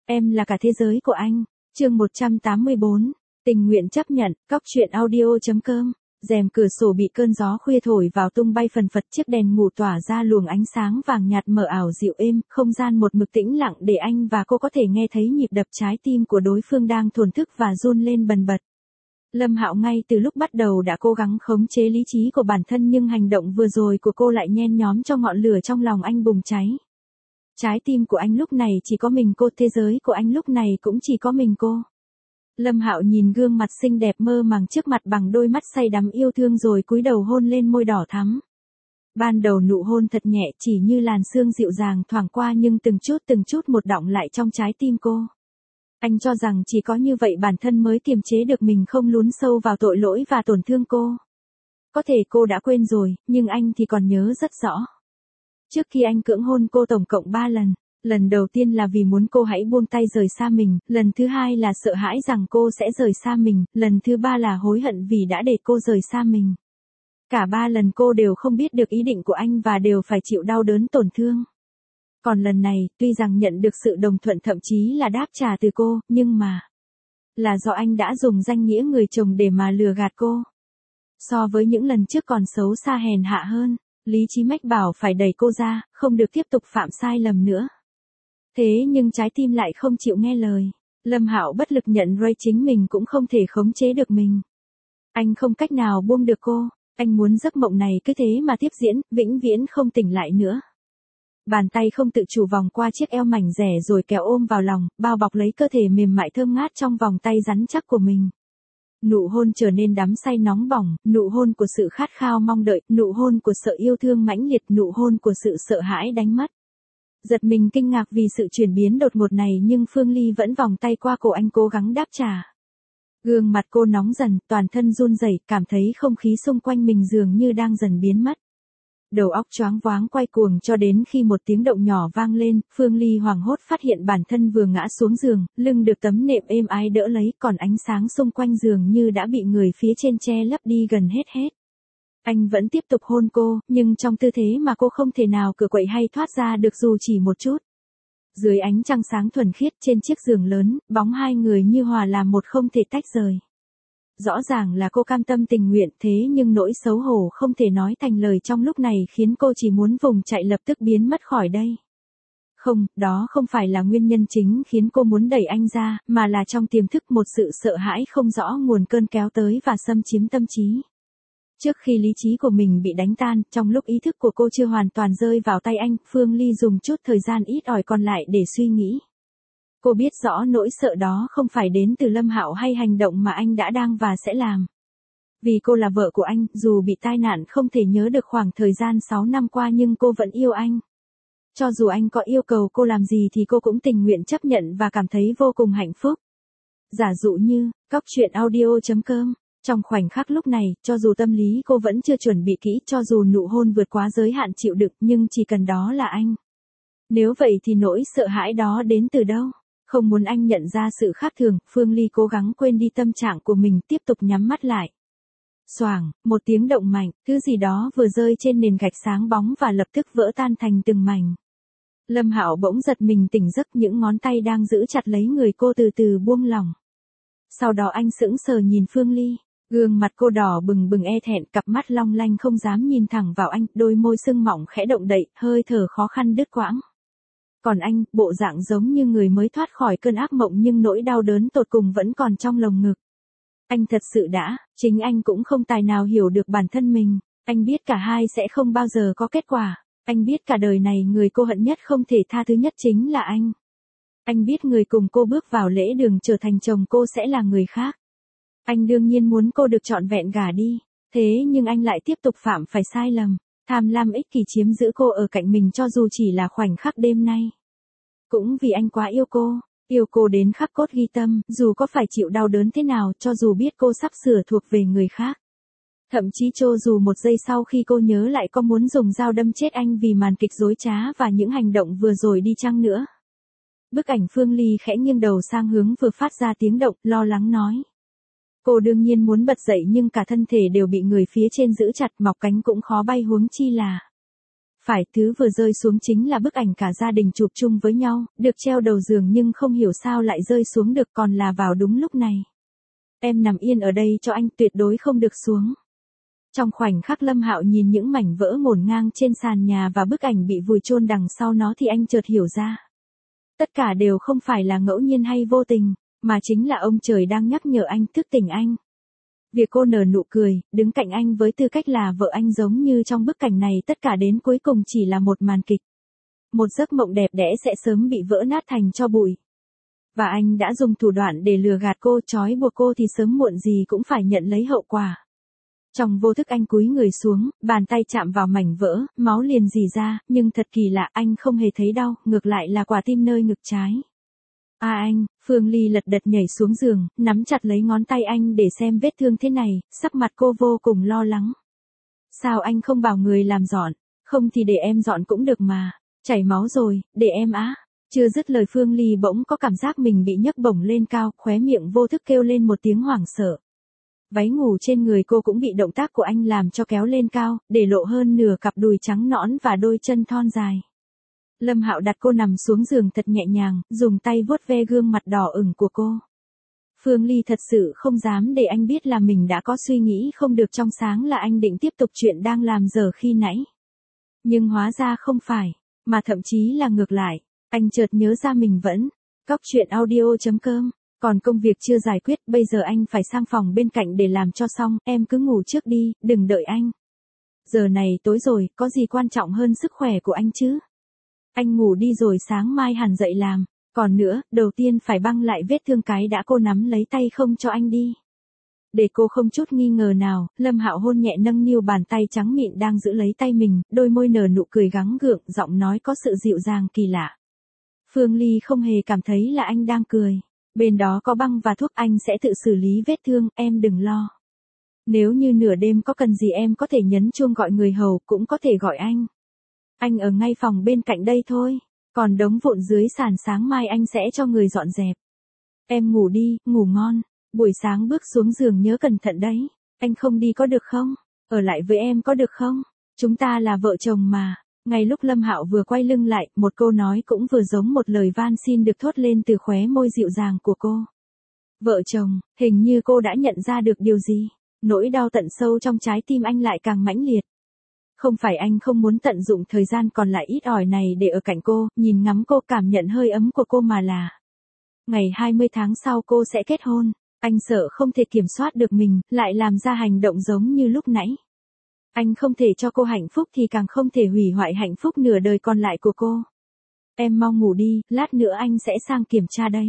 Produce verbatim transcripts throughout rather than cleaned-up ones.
Em là cả thế giới của anh. Chương một trăm tám mươi bốn. Tình nguyện chấp nhận. Cóc truyện audio chấm com. Rèm cửa sổ bị cơn gió khuya thổi vào tung bay phần phật, chiếc đèn ngủ tỏa ra luồng ánh sáng vàng nhạt mờ ảo dịu êm, không gian một mực tĩnh lặng để anh và cô có thể nghe thấy nhịp đập trái tim của đối phương đang thổn thức và run lên bần bật. Lâm Hạo ngay từ lúc bắt đầu đã cố gắng khống chế lý trí của bản thân, nhưng hành động vừa rồi của cô lại nhen nhóm cho ngọn lửa trong lòng anh bùng cháy. Trái tim của anh lúc này chỉ có mình cô, thế giới của anh lúc này cũng chỉ có mình cô. Lâm Hạo nhìn gương mặt xinh đẹp mơ màng trước mặt bằng đôi mắt say đắm yêu thương rồi cúi đầu hôn lên môi đỏ thắm. Ban đầu nụ hôn thật nhẹ, chỉ như làn sương dịu dàng thoảng qua, nhưng từng chút từng chút một đọng lại trong trái tim cô. Anh cho rằng chỉ có như vậy bản thân mới kiềm chế được mình không lún sâu vào tội lỗi và tổn thương cô. Có thể cô đã quên rồi, nhưng anh thì còn nhớ rất rõ. Trước khi anh cưỡng hôn cô tổng cộng ba lần. Lần đầu tiên là vì muốn cô hãy buông tay rời xa mình, lần thứ hai là sợ hãi rằng cô sẽ rời xa mình, lần thứ ba là hối hận vì đã để cô rời xa mình. Cả ba lần cô đều không biết được ý định của anh và đều phải chịu đau đớn tổn thương. Còn lần này, tuy rằng nhận được sự đồng thuận thậm chí là đáp trả từ cô, nhưng mà là do anh đã dùng danh nghĩa người chồng để mà lừa gạt cô. So với những lần trước còn xấu xa hèn hạ hơn, lý trí mách bảo phải đẩy cô ra, không được tiếp tục phạm sai lầm nữa. Thế nhưng trái tim lại không chịu nghe lời. Lâm Hạo bất lực nhận Ray chính mình cũng không thể khống chế được mình. Anh không cách nào buông được cô, anh muốn giấc mộng này cứ thế mà tiếp diễn, vĩnh viễn không tỉnh lại nữa. Bàn tay không tự chủ vòng qua chiếc eo mảnh dẻ rồi kéo ôm vào lòng, bao bọc lấy cơ thể mềm mại thơm ngát trong vòng tay rắn chắc của mình. Nụ hôn trở nên đắm say nóng bỏng, nụ hôn của sự khát khao mong đợi, nụ hôn của sợ yêu thương mãnh liệt, nụ hôn của sự sợ hãi đánh mất. Giật mình kinh ngạc vì sự chuyển biến đột ngột này, nhưng Phương Ly vẫn vòng tay qua cổ anh cố gắng đáp trả. Gương mặt cô nóng dần, toàn thân run rẩy, cảm thấy không khí xung quanh mình dường như đang dần biến mất. Đầu óc choáng váng quay cuồng cho đến khi một tiếng động nhỏ vang lên, Phương Ly hoảng hốt phát hiện bản thân vừa ngã xuống giường, lưng được tấm nệm êm ái đỡ lấy, còn ánh sáng xung quanh giường như đã bị người phía trên che lấp đi gần hết hết. Anh vẫn tiếp tục hôn cô, nhưng trong tư thế mà cô không thể nào cựa quậy hay thoát ra được dù chỉ một chút. Dưới ánh trăng sáng thuần khiết trên chiếc giường lớn, bóng hai người như hòa làm một không thể tách rời. Rõ ràng là cô cam tâm tình nguyện, thế nhưng nỗi xấu hổ không thể nói thành lời trong lúc này khiến cô chỉ muốn vùng chạy lập tức biến mất khỏi đây. Không, đó không phải là nguyên nhân chính khiến cô muốn đẩy anh ra, mà là trong tiềm thức một sự sợ hãi không rõ nguồn cơn kéo tới và xâm chiếm tâm trí. Trước khi lý trí của mình bị đánh tan, trong lúc ý thức của cô chưa hoàn toàn rơi vào tay anh, Phương Ly dùng chút thời gian ít ỏi còn lại để suy nghĩ. Cô biết rõ nỗi sợ đó không phải đến từ Lâm Hạo hay hành động mà anh đã đang và sẽ làm. Vì cô là vợ của anh, dù bị tai nạn không thể nhớ được khoảng thời gian sáu năm qua nhưng cô vẫn yêu anh. Cho dù anh có yêu cầu cô làm gì thì cô cũng tình nguyện chấp nhận và cảm thấy vô cùng hạnh phúc. Giả dụ như, cóc truyện audio chấm com. Trong khoảnh khắc lúc này, cho dù tâm lý cô vẫn chưa chuẩn bị kỹ, cho dù nụ hôn vượt quá giới hạn chịu đựng, nhưng chỉ cần đó là anh. Nếu vậy thì nỗi sợ hãi đó đến từ đâu? Không muốn anh nhận ra sự khác thường, Phương Ly cố gắng quên đi tâm trạng của mình, tiếp tục nhắm mắt lại. Xoàng, một tiếng động mạnh, thứ gì đó vừa rơi trên nền gạch sáng bóng và lập tức vỡ tan thành từng mảnh. Lâm Hạo bỗng giật mình tỉnh giấc, những ngón tay đang giữ chặt lấy người cô từ từ buông lỏng. Sau đó anh sững sờ nhìn Phương Ly. Gương mặt cô đỏ bừng bừng e thẹn, cặp mắt long lanh không dám nhìn thẳng vào anh, đôi môi sưng mỏng khẽ động đậy, hơi thở khó khăn đứt quãng. Còn anh, bộ dạng giống như người mới thoát khỏi cơn ác mộng nhưng nỗi đau đớn tột cùng vẫn còn trong lồng ngực. Anh thật sự đã, chính anh cũng không tài nào hiểu được bản thân mình, anh biết cả hai sẽ không bao giờ có kết quả, anh biết cả đời này người cô hận nhất không thể tha thứ nhất chính là anh. Anh biết người cùng cô bước vào lễ đường trở thành chồng cô sẽ là người khác. Anh đương nhiên muốn cô được trọn vẹn gả đi, thế nhưng anh lại tiếp tục phạm phải sai lầm, tham lam ích kỷ chiếm giữ cô ở cạnh mình cho dù chỉ là khoảnh khắc đêm nay. Cũng vì anh quá yêu cô, yêu cô đến khắc cốt ghi tâm, dù có phải chịu đau đớn thế nào, cho dù biết cô sắp sửa thuộc về người khác. Thậm chí cho dù một giây sau khi cô nhớ lại có muốn dùng dao đâm chết anh vì màn kịch dối trá và những hành động vừa rồi đi chăng nữa. Bức ảnh Phương Ly khẽ nghiêng đầu sang hướng vừa phát ra tiếng động, lo lắng nói. Cô đương nhiên muốn bật dậy nhưng cả thân thể đều bị người phía trên giữ chặt, mọc cánh cũng khó bay huống chi là. phải, thứ vừa rơi xuống chính là bức ảnh cả gia đình chụp chung với nhau, được treo đầu giường nhưng không hiểu sao lại rơi xuống được, còn là vào đúng lúc này. Em nằm yên ở đây cho anh, tuyệt đối không được xuống. Trong khoảnh khắc Lâm Hạo nhìn những mảnh vỡ ngổn ngang trên sàn nhà và bức ảnh bị vùi chôn đằng sau nó thì anh chợt hiểu ra. Tất cả đều không phải là ngẫu nhiên hay vô tình, mà chính là ông trời đang nhắc nhở anh, thức tỉnh anh. Việc cô nở nụ cười, đứng cạnh anh với tư cách là vợ anh giống như trong bức cảnh này, tất cả đến cuối cùng chỉ là một màn kịch. Một giấc mộng đẹp đẽ sẽ sớm bị vỡ nát thành tro bụi. Và anh đã dùng thủ đoạn để lừa gạt cô, trói buộc cô thì sớm muộn gì cũng phải nhận lấy hậu quả. Trong vô thức anh cúi người xuống, bàn tay chạm vào mảnh vỡ, máu liền rỉ ra, nhưng thật kỳ lạ, anh không hề thấy đau, ngược lại là quả tim nơi ngực trái. À anh, Phương Ly lật đật nhảy xuống giường, nắm chặt lấy ngón tay anh để xem vết thương thế này, sắc mặt cô vô cùng lo lắng. Sao anh không bảo người làm dọn, không thì để em dọn cũng được mà, chảy máu rồi, để em á. Chưa dứt lời Phương Ly bỗng có cảm giác mình bị nhấc bổng lên cao, khóe miệng vô thức kêu lên một tiếng hoảng sợ. Váy ngủ trên người cô cũng bị động tác của anh làm cho kéo lên cao, để lộ hơn nửa cặp đùi trắng nõn và đôi chân thon dài. Lâm Hạo đặt cô nằm xuống giường thật nhẹ nhàng, dùng tay vuốt ve gương mặt đỏ ửng của cô. Phương Ly thật sự không dám để anh biết là mình đã có suy nghĩ không được trong sáng, là anh định tiếp tục chuyện đang làm dở khi nãy. Nhưng hóa ra không phải, mà thậm chí là ngược lại, anh chợt nhớ ra mình vẫn cóc truyện audio chấm com. Còn công việc chưa giải quyết, bây giờ anh phải sang phòng bên cạnh để làm cho xong, em cứ ngủ trước đi, đừng đợi anh. Giờ này tối rồi, có gì quan trọng hơn sức khỏe của anh chứ? Anh ngủ đi rồi sáng mai hẳn dậy làm. Còn nữa, đầu tiên phải băng lại vết thương cái đã, cô nắm lấy tay không cho anh đi. Để cô không chút nghi ngờ nào, Lâm Hạo hôn nhẹ nâng niu bàn tay trắng mịn đang giữ lấy tay mình, đôi môi nở nụ cười gắng gượng, giọng nói có sự dịu dàng kỳ lạ. Phương Ly không hề cảm thấy là anh đang cười. Bên đó có băng và thuốc, anh sẽ tự xử lý vết thương, em đừng lo. Nếu như nửa đêm có cần gì em có thể nhấn chuông gọi người hầu, cũng có thể gọi anh. Anh ở ngay phòng bên cạnh đây thôi, còn đống vụn dưới sàn sáng mai anh sẽ cho người dọn dẹp. Em ngủ đi, ngủ ngon, buổi sáng bước xuống giường nhớ cẩn thận đấy. Anh không đi có được không? Ở lại với em có được không? Chúng ta là vợ chồng mà. Ngay lúc Lâm Hạo vừa quay lưng lại, một câu nói cũng vừa giống một lời van xin được thốt lên từ khóe môi dịu dàng của cô. Vợ chồng, hình như cô đã nhận ra được điều gì. Nỗi đau tận sâu trong trái tim anh lại càng mãnh liệt. Không phải anh không muốn tận dụng thời gian còn lại ít ỏi này để ở cạnh cô, nhìn ngắm cô, cảm nhận hơi ấm của cô, mà là ngày hai mươi tháng sau cô sẽ kết hôn. Anh sợ không thể kiểm soát được mình, lại làm ra hành động giống như lúc nãy. Anh không thể cho cô hạnh phúc thì càng không thể hủy hoại hạnh phúc nửa đời còn lại của cô. Em mau ngủ đi, lát nữa anh sẽ sang kiểm tra đấy.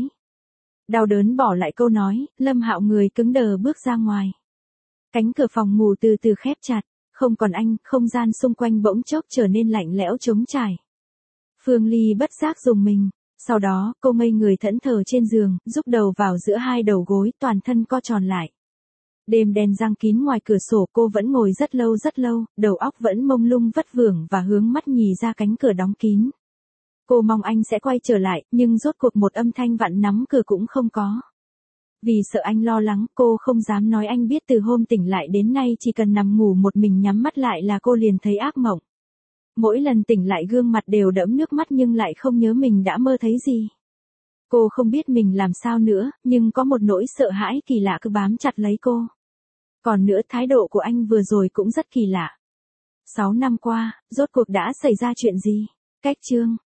Đau đớn bỏ lại câu nói, Lâm Hạo người cứng đờ bước ra ngoài. Cánh cửa phòng ngủ từ từ khép chặt, không còn anh, không gian xung quanh bỗng chốc trở nên lạnh lẽo trống trải. Phương Ly bất giác rùng mình, sau đó cô ngây người thẫn thờ trên giường, rúc đầu vào giữa hai đầu gối, toàn thân co tròn lại. Đêm đen giăng kín ngoài cửa sổ, cô vẫn ngồi rất lâu rất lâu, đầu óc vẫn mông lung vất vưởng và hướng mắt nhì ra cánh cửa đóng kín. Cô mong anh sẽ quay trở lại, nhưng rốt cuộc một âm thanh vặn nắm cửa cũng không có. Vì sợ anh lo lắng, cô không dám nói anh biết từ hôm tỉnh lại đến nay chỉ cần nằm ngủ một mình nhắm mắt lại là cô liền thấy ác mộng. Mỗi lần tỉnh lại gương mặt đều đẫm nước mắt nhưng lại không nhớ mình đã mơ thấy gì. Cô không biết mình làm sao nữa, nhưng có một nỗi sợ hãi kỳ lạ cứ bám chặt lấy cô. Còn nữa, thái độ của anh vừa rồi cũng rất kỳ lạ. Sáu năm qua, rốt cuộc đã xảy ra chuyện gì? Cách chương